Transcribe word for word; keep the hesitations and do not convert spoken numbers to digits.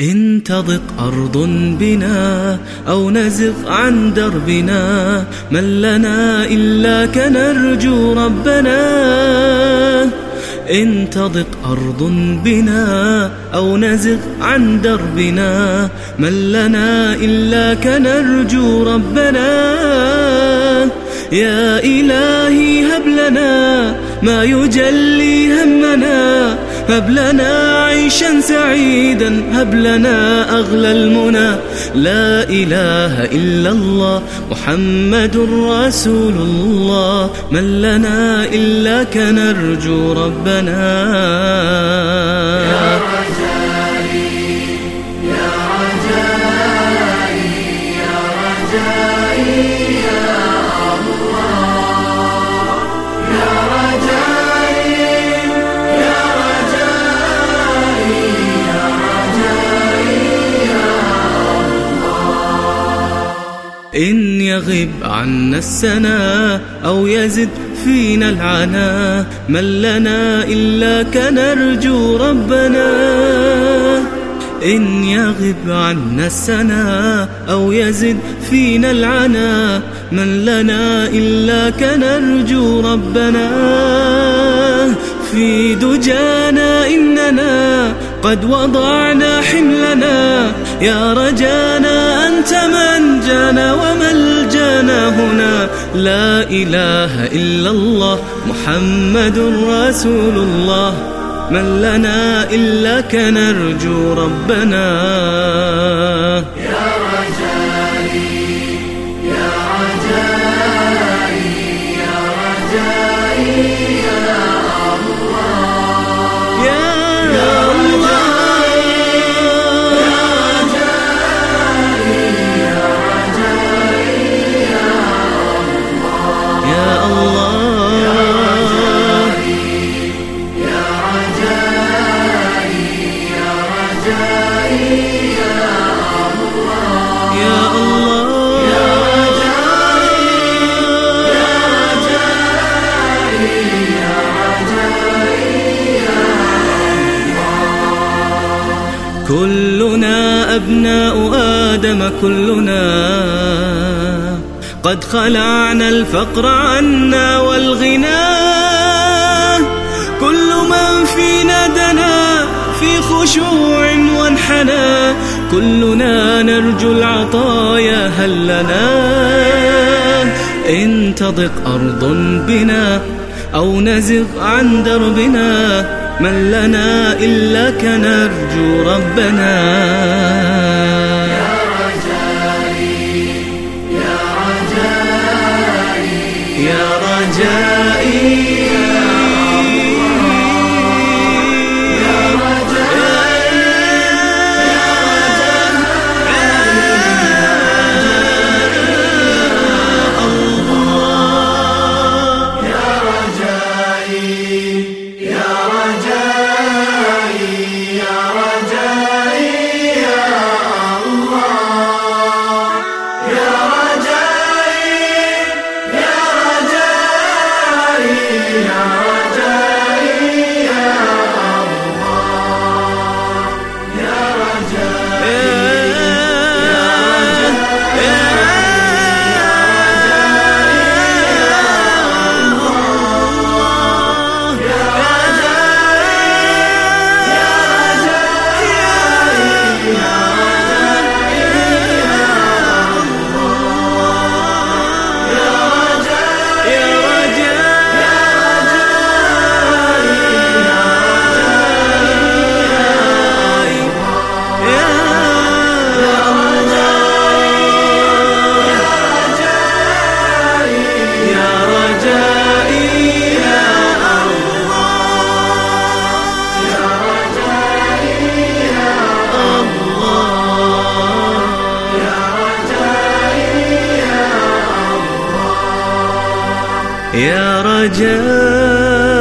إن تضق أرض بنا أو نزغ عن دربنا من لنا إلاك نرجو ربنا. إن تضق أرض بنا أو نزغ عن دربنا من لنا إلاك نرجو ربنا. يا إلهي هب لنا ما يجلي همنا، هب لنا عيشا سعيدا، هب لنا أغلى المنى. لا إله إلا الله محمد رسول الله، من لنا إلاك نرجو ربنا. يا رجائي يا رجائي يا رجائي يا الله، يا رجائي يا رجائي يا رجائي يا الله. إن يغب عنا السنا أو يزد فينا العنا من لنا إلاك نرجو ربنا. إن يغب عنا السنا أو يزد فينا العنا من لنا إلاك نرجو ربنا. في دجانا إننا قد وضعنا حملنا، يا رجانا أنت من جانا وملجانا هنا. لا إله إلا الله محمد رسول الله، من لنا إلاك نرجو ربنا. يا رجائي يا رجائي يا رجائي يا الله، يا الله يا رجائي يا رجائي يا الله، يا الله يا رجائي يا رجائي يا رجائي يا الله، يا الله يا رجائي يا رجائي يا رجائي يا الله. كلنا أبناء آدم كلنا قد خلعنا الفقر عنا والغنى. كل من فينا دنا في خشوع وانحنى، كلنا نرجو العطايا هل لنا. إن تضق أرض بنا أو نزغ عن دربنا من لنا إلاك نرجو ربنا. يا رجائي يا رجائي يا رجائي يا رجائي.